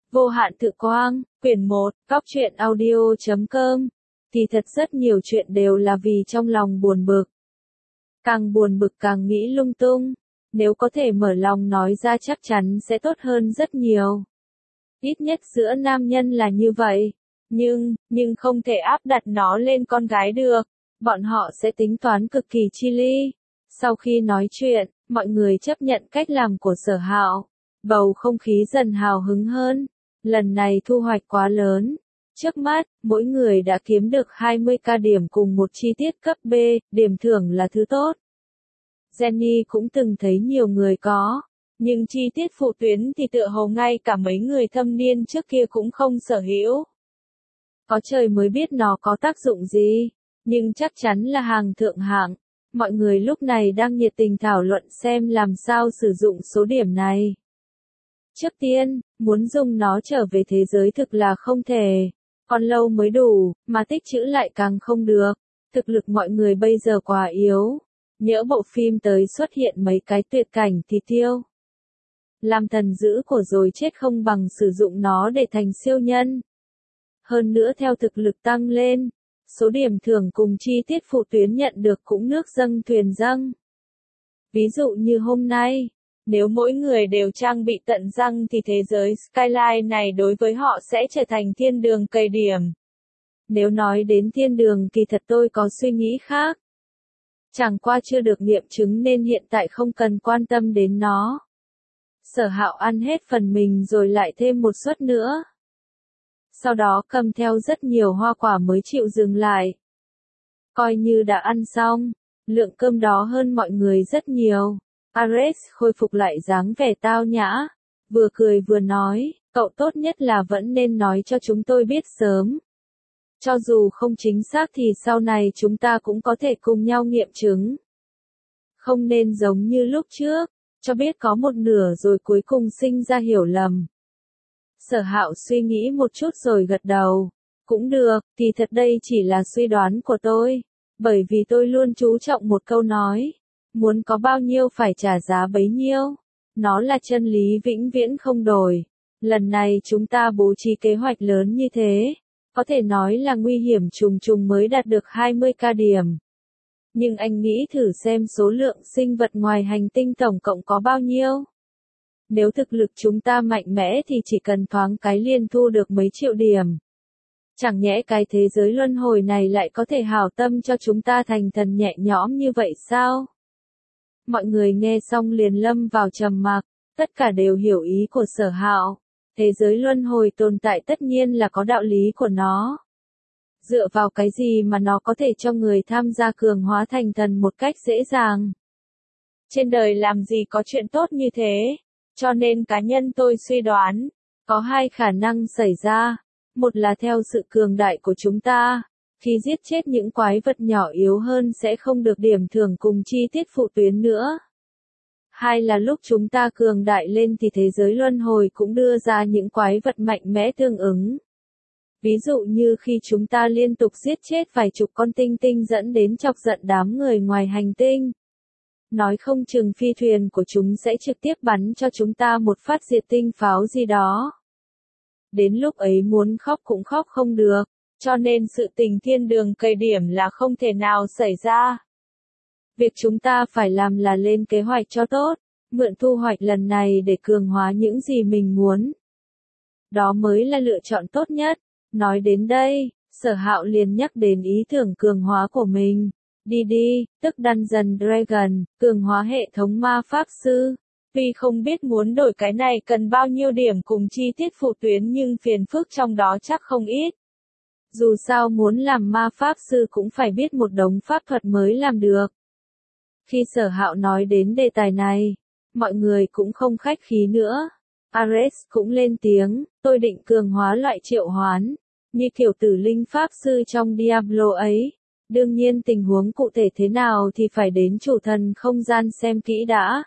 Vô hạn tự quang, quyển 1, góc truyện audio.com. Thì thật rất nhiều chuyện đều là vì trong lòng buồn bực. Càng buồn bực càng nghĩ lung tung. Nếu có thể mở lòng nói ra chắc chắn sẽ tốt hơn rất nhiều. Ít nhất giữa nam nhân là như vậy. Nhưng không thể áp đặt nó lên con gái được. Bọn họ sẽ tính toán cực kỳ chi ly. Sau khi nói chuyện, mọi người chấp nhận cách làm của Sở Hạo. Bầu không khí dần hào hứng hơn. Lần này thu hoạch quá lớn. Trước mắt, mỗi người đã kiếm được 20k điểm cùng một chi tiết cấp B, điểm thưởng là thứ tốt. Jenny cũng từng thấy nhiều người có, nhưng chi tiết phụ tuyến thì tựa hồ ngay cả mấy người thâm niên trước kia cũng không sở hữu. Có trời mới biết nó có tác dụng gì, nhưng chắc chắn là hàng thượng hạng. Mọi người lúc này đang nhiệt tình thảo luận xem làm sao sử dụng số điểm này. Trước tiên, muốn dùng nó trở về thế giới thực là không thể. Còn lâu mới đủ, mà tích trữ lại càng không được. Thực lực mọi người bây giờ quá yếu. Nhỡ bộ phim tới xuất hiện mấy cái tuyệt cảnh thì tiêu. Làm thần dữ của rồi chết không bằng sử dụng nó để thành siêu nhân. Hơn nữa theo thực lực tăng lên, số điểm thưởng cùng chi tiết phụ tuyến nhận được cũng nước dâng thuyền dâng. Ví dụ như hôm nay, nếu mỗi người đều trang bị tận răng thì thế giới Skyline này đối với họ sẽ trở thành thiên đường cày điểm. Nếu nói đến thiên đường thì thật tôi có suy nghĩ khác. Chẳng qua chưa được nghiệm chứng nên hiện tại không cần quan tâm đến nó. Sở Hạo ăn hết phần mình rồi lại thêm một suất nữa. Sau đó cầm theo rất nhiều hoa quả mới chịu dừng lại. Coi như đã ăn xong, lượng cơm đó hơn mọi người rất nhiều. Ares khôi phục lại dáng vẻ tao nhã, vừa cười vừa nói, cậu tốt nhất là vẫn nên nói cho chúng tôi biết sớm. Cho dù không chính xác thì sau này chúng ta cũng có thể cùng nhau nghiệm chứng. Không nên giống như lúc trước, cho biết có một nửa rồi cuối cùng sinh ra hiểu lầm. Sở Hạo suy nghĩ một chút rồi gật đầu. Cũng được, thì thật đây chỉ là suy đoán của tôi. Bởi vì tôi luôn chú trọng một câu nói. Muốn có bao nhiêu phải trả giá bấy nhiêu. Nó là chân lý vĩnh viễn không đổi. Lần này chúng ta bố trí kế hoạch lớn như thế. Có thể nói là nguy hiểm trùng trùng mới đạt được 20k điểm. Nhưng anh nghĩ thử xem số lượng sinh vật ngoài hành tinh tổng cộng có bao nhiêu. Nếu thực lực chúng ta mạnh mẽ thì chỉ cần thoáng cái liền thu được mấy triệu điểm. Chẳng nhẽ cái thế giới luân hồi này lại có thể hảo tâm cho chúng ta thành thần nhẹ nhõm như vậy sao? Mọi người nghe xong liền lâm vào trầm mặc, tất cả đều hiểu ý của Sở Hạo. Thế giới luân hồi tồn tại tất nhiên là có đạo lý của nó. Dựa vào cái gì mà nó có thể cho người tham gia cường hóa thành thần một cách dễ dàng? Trên đời làm gì có chuyện tốt như thế? Cho nên cá nhân tôi suy đoán, có hai khả năng xảy ra. Một là theo sự cường đại của chúng ta, khi giết chết những quái vật nhỏ yếu hơn sẽ không được điểm thưởng cùng chi tiết phụ tuyến nữa. Hai là lúc chúng ta cường đại lên thì thế giới luân hồi cũng đưa ra những quái vật mạnh mẽ tương ứng. Ví dụ như khi chúng ta liên tục giết chết vài chục con tinh tinh dẫn đến chọc giận đám người ngoài hành tinh. Nói không chừng phi thuyền của chúng sẽ trực tiếp bắn cho chúng ta một phát diệt tinh pháo gì đó. Đến lúc ấy muốn khóc cũng khóc không được, cho nên sự tình thiên đường cày điểm là không thể nào xảy ra. Việc chúng ta phải làm là lên kế hoạch cho tốt, mượn thu hoạch lần này để cường hóa những gì mình muốn. Đó mới là lựa chọn tốt nhất. Nói đến đây, Sở Hạo liền nhắc đến ý tưởng cường hóa của mình. DD, tức Dungeon Dragon, cường hóa hệ thống ma pháp sư. Tuy không biết muốn đổi cái này cần bao nhiêu điểm cùng chi tiết phụ tuyến nhưng phiền phức trong đó chắc không ít. Dù sao muốn làm ma pháp sư cũng phải biết một đống pháp thuật mới làm được. Khi Sở Hạo nói đến đề tài này, mọi người cũng không khách khí nữa. Ares cũng lên tiếng, tôi định cường hóa loại triệu hoán, như kiểu tử linh pháp sư trong Diablo ấy. Đương nhiên tình huống cụ thể thế nào thì phải đến chủ thần không gian xem kỹ đã.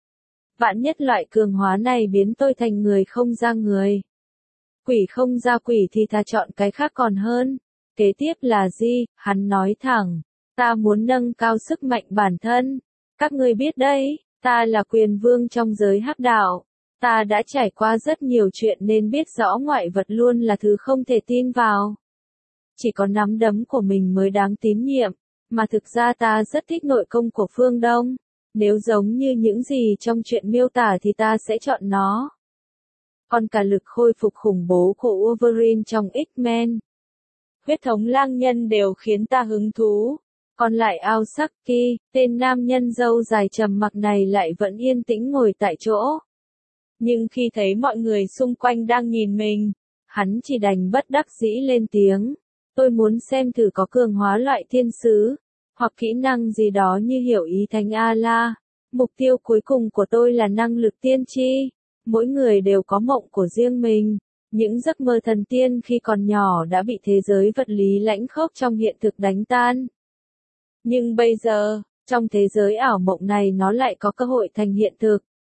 Vạn nhất loại cường hóa này biến tôi thành người không ra người. Quỷ không ra quỷ thì thà chọn cái khác còn hơn. Kế tiếp là gì? Hắn nói thẳng. Ta muốn nâng cao sức mạnh bản thân. Các ngươi biết đấy, ta là quyền vương trong giới hắc đạo. Ta đã trải qua rất nhiều chuyện nên biết rõ ngoại vật luôn là thứ không thể tin vào. Chỉ có nắm đấm của mình mới đáng tín nhiệm, mà thực ra ta rất thích nội công của phương Đông. Nếu giống như những gì trong chuyện miêu tả thì ta sẽ chọn nó. Còn cả lực khôi phục khủng bố của Wolverine trong X-Men, huyết thống lang nhân đều khiến ta hứng thú. Còn lại Aosaki, tên nam nhân râu dài trầm mặc này lại vẫn yên tĩnh ngồi tại chỗ. Nhưng khi thấy mọi người xung quanh đang nhìn mình, hắn chỉ đành bất đắc dĩ lên tiếng. Tôi muốn xem thử có cường hóa loại thiên sứ, hoặc kỹ năng gì đó như hiểu ý Thánh A-la. Mục tiêu cuối cùng của tôi là năng lực tiên tri. Mỗi người đều có mộng của riêng mình. Những giấc mơ thần tiên khi còn nhỏ đã bị thế giới vật lý lãnh khốc trong hiện thực đánh tan. Nhưng bây giờ, trong thế giới ảo mộng này nó lại có cơ hội thành hiện thực.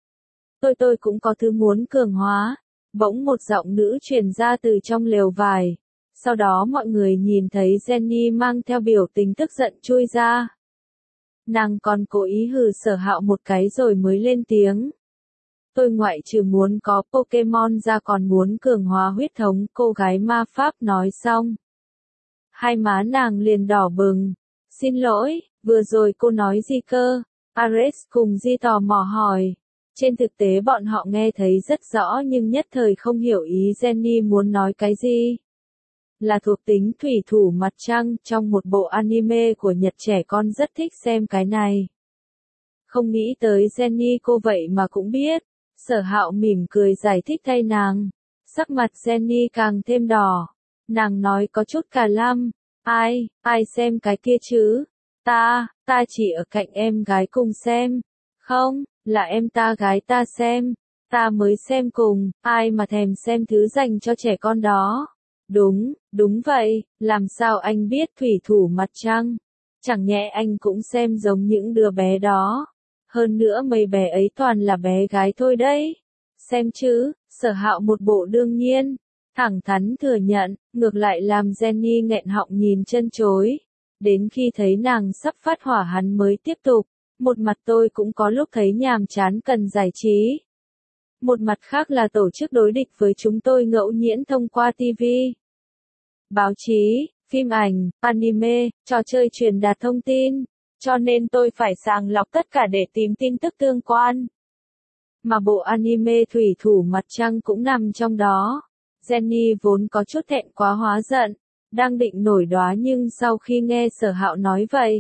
Tôi cũng có thứ muốn cường hóa. Bỗng một giọng nữ truyền ra từ trong lều vải. Sau đó mọi người nhìn thấy Jenny mang theo biểu tình tức giận chui ra. Nàng còn cố ý hừ Sở Hạo một cái rồi mới lên tiếng. Tôi ngoại trừ muốn có Pokemon ra còn muốn cường hóa huyết thống, cô gái ma pháp nói xong. Hai má nàng liền đỏ bừng. Xin lỗi, vừa rồi cô nói gì cơ? Ares cùng Di tò mò hỏi. Trên thực tế bọn họ nghe thấy rất rõ nhưng nhất thời không hiểu ý Jenny muốn nói cái gì. Là thuộc tính thủy thủ mặt trăng trong một bộ anime của Nhật, trẻ con rất thích xem cái này. Không nghĩ tới Jenny cô vậy mà cũng biết. Sở Hạo mỉm cười giải thích thay nàng. Sắc mặt Jenny càng thêm đỏ. Nàng nói có chút cà lăm. Ai xem cái kia chứ? Ta chỉ ở cạnh em gái cùng xem. Không, là em ta gái ta xem. Ta mới xem cùng, ai mà thèm xem thứ dành cho trẻ con đó. Đúng vậy, làm sao anh biết thủy thủ mặt trăng? Chẳng nhẽ anh cũng xem giống những đứa bé đó. Hơn nữa mấy bé ấy toàn là bé gái thôi đấy. Xem chứ, Sở Hạo một bộ đương nhiên. Thẳng thắn thừa nhận, ngược lại làm Jenny nghẹn họng nhìn chân chối. Đến khi thấy nàng sắp phát hỏa hắn mới tiếp tục. Một mặt tôi cũng có lúc thấy nhàm chán cần giải trí. Một mặt khác là tổ chức đối địch với chúng tôi ngẫu nhiên thông qua TV, báo chí, phim ảnh, anime, trò chơi truyền đạt thông tin. Cho nên tôi phải sàng lọc tất cả để tìm tin tức tương quan. Mà bộ anime thủy thủ mặt trăng cũng nằm trong đó. Jenny vốn có chút thẹn quá hóa giận, đang định nổi đoá nhưng sau khi nghe Sở Hạo nói vậy,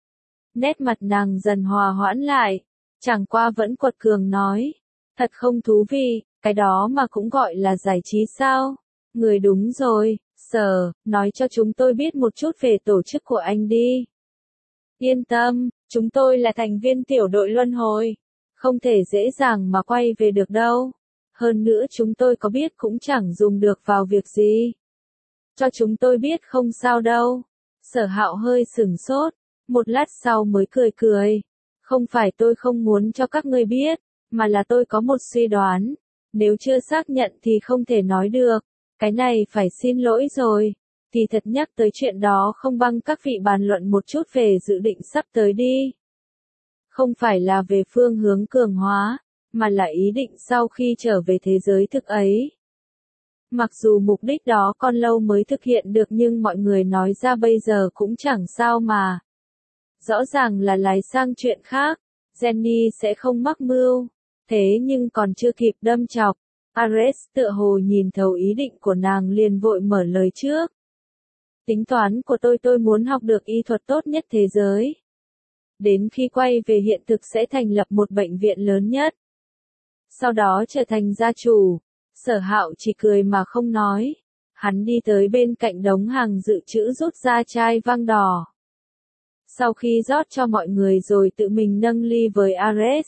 nét mặt nàng dần hòa hoãn lại, chẳng qua vẫn quật cường nói. Thật không thú vị, cái đó mà cũng gọi là giải trí sao? Người đúng rồi, Sở, nói cho chúng tôi biết một chút về tổ chức của anh đi. Yên tâm, chúng tôi là thành viên tiểu đội luân hồi. Không thể dễ dàng mà quay về được đâu. Hơn nữa chúng tôi có biết cũng chẳng dùng được vào việc gì. Cho chúng tôi biết không sao đâu. Sở Hạo hơi sửng sốt, một lát sau mới cười cười. Không phải tôi không muốn cho các ngươi biết, mà là tôi có một suy đoán. Nếu chưa xác nhận thì không thể nói được. Cái này phải xin lỗi rồi. Thì thật nhắc tới chuyện đó không bằng các vị bàn luận một chút về dự định sắp tới đi. Không phải là về phương hướng cường hóa, mà là ý định sau khi trở về thế giới thực ấy. Mặc dù mục đích đó còn lâu mới thực hiện được nhưng mọi người nói ra bây giờ cũng chẳng sao mà. Rõ ràng là lái sang chuyện khác, Jenny sẽ không mắc mưu. Thế nhưng còn chưa kịp đâm chọc, Ares tựa hồ nhìn thấu ý định của nàng liền vội mở lời trước. Tính toán của tôi muốn học được y thuật tốt nhất thế giới. Đến khi quay về hiện thực sẽ thành lập một bệnh viện lớn nhất. Sau đó trở thành gia chủ. Sở Hạo chỉ cười mà không nói. Hắn đi tới bên cạnh đống hàng dự trữ rút ra chai vang đỏ. Sau khi rót cho mọi người rồi tự mình nâng ly với Ares.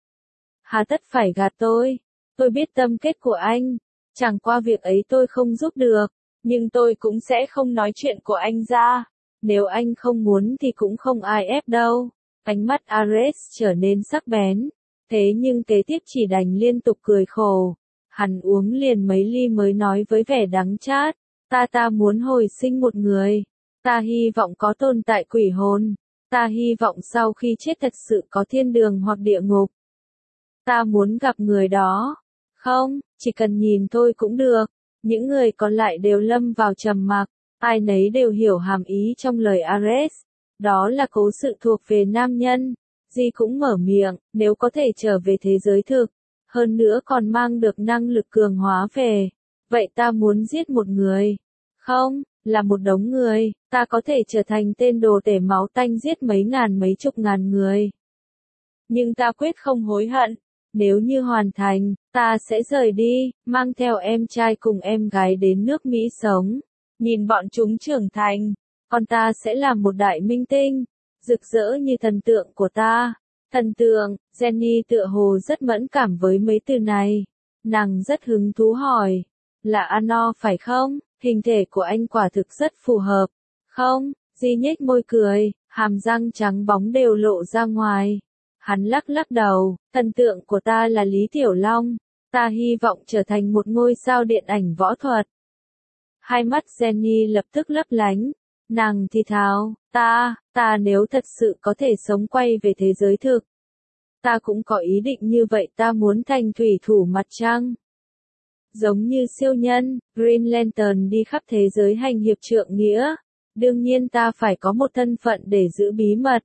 Hà tất phải gạt tôi biết tâm kết của anh. Chẳng qua việc ấy tôi không giúp được. Nhưng tôi cũng sẽ không nói chuyện của anh ra. Nếu anh không muốn thì cũng không ai ép đâu. Ánh mắt Ares trở nên sắc bén. Thế nhưng kế tiếp chỉ đành liên tục cười khổ. Hắn uống liền mấy ly mới nói với vẻ đắng chát. Ta muốn hồi sinh một người. Ta hy vọng có tồn tại quỷ hồn. Ta hy vọng sau khi chết thật sự có thiên đường hoặc địa ngục. Ta muốn gặp người đó. Không, chỉ cần nhìn thôi cũng được. Những người còn lại đều lâm vào trầm mặc, ai nấy đều hiểu hàm ý trong lời Ares. Đó là cố sự thuộc về nam nhân. Di cũng mở miệng, nếu có thể trở về thế giới thực, hơn nữa còn mang được năng lực cường hóa về. Vậy ta muốn giết một người. Không, là một đống người, ta có thể trở thành tên đồ tể máu tanh giết mấy ngàn mấy chục ngàn người. Nhưng ta quyết không hối hận. Nếu như hoàn thành, ta sẽ rời đi, mang theo em trai cùng em gái đến nước Mỹ sống. Nhìn bọn chúng trưởng thành, còn ta sẽ làm một đại minh tinh, rực rỡ như thần tượng của ta. Thần tượng, Jenny tựa hồ rất mẫn cảm với mấy từ này. Nàng rất hứng thú hỏi, là Ano phải không? Hình thể của anh quả thực rất phù hợp. Không, Di nhếch môi cười, hàm răng trắng bóng đều lộ ra ngoài. Hắn lắc lắc đầu, thần tượng của ta là Lý Tiểu Long. Ta hy vọng trở thành một ngôi sao điện ảnh võ thuật. Hai mắt Jenny lập tức lấp lánh. Nàng thì thào, ta nếu thật sự có thể sống quay về thế giới thực. Ta cũng có ý định như vậy, ta muốn thành thủy thủ mặt trăng. Giống như siêu nhân, Green Lantern đi khắp thế giới hành hiệp trượng nghĩa. Đương nhiên ta phải có một thân phận để giữ bí mật.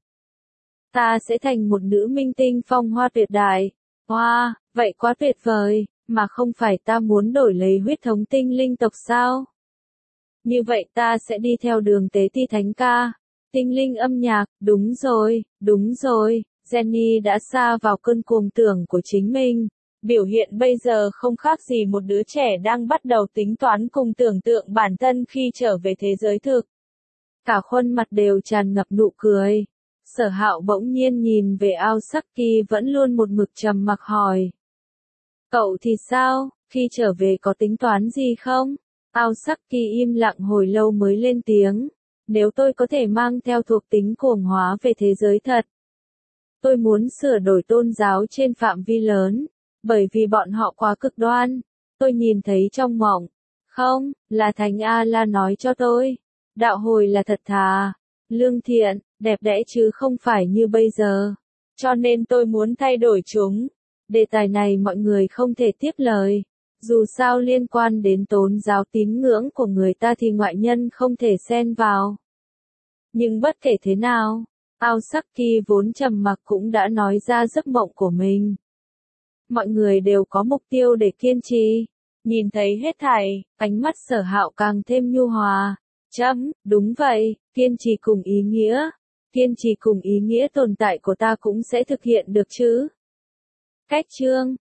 Ta sẽ thành một nữ minh tinh phong hoa tuyệt đại. Wow, vậy quá tuyệt vời, mà không phải ta muốn đổi lấy huyết thống tinh linh tộc sao? Như vậy ta sẽ đi theo đường tế ti thánh ca. Tinh linh âm nhạc, đúng rồi. Jenny đã sa vào cơn cuồng tưởng của chính mình. Biểu hiện bây giờ không khác gì một đứa trẻ đang bắt đầu tính toán cùng tưởng tượng bản thân khi trở về thế giới thực. Cả khuôn mặt đều tràn ngập nụ cười. Sở Hạo bỗng nhiên nhìn về Aosaki vẫn luôn một mực trầm mặc hỏi. Cậu thì sao, khi trở về có tính toán gì không? Aosaki im lặng hồi lâu mới lên tiếng. Nếu tôi có thể mang theo thuộc tính cuồng hóa về thế giới thật. Tôi muốn sửa đổi tôn giáo trên phạm vi lớn. Bởi vì bọn họ quá cực đoan. Tôi nhìn thấy trong mộng. Không, là Thánh A-la nói cho tôi. Đạo hồi là thật thà, lương thiện, đẹp đẽ chứ không phải như bây giờ. Cho nên tôi muốn thay đổi chúng. Đề tài này mọi người không thể tiếp lời. Dù sao liên quan đến tôn giáo tín ngưỡng của người ta thì ngoại nhân không thể xen vào. Nhưng bất kể thế nào, Aosaki vốn trầm mặc cũng đã nói ra giấc mộng của mình. Mọi người đều có mục tiêu để kiên trì. Nhìn thấy hết thảy, ánh mắt Sở Hạo càng thêm nhu hòa. Đúng vậy, kiên trì cùng ý nghĩa. Kiên trì cùng ý nghĩa tồn tại của ta cũng sẽ thực hiện được chứ. Cách chương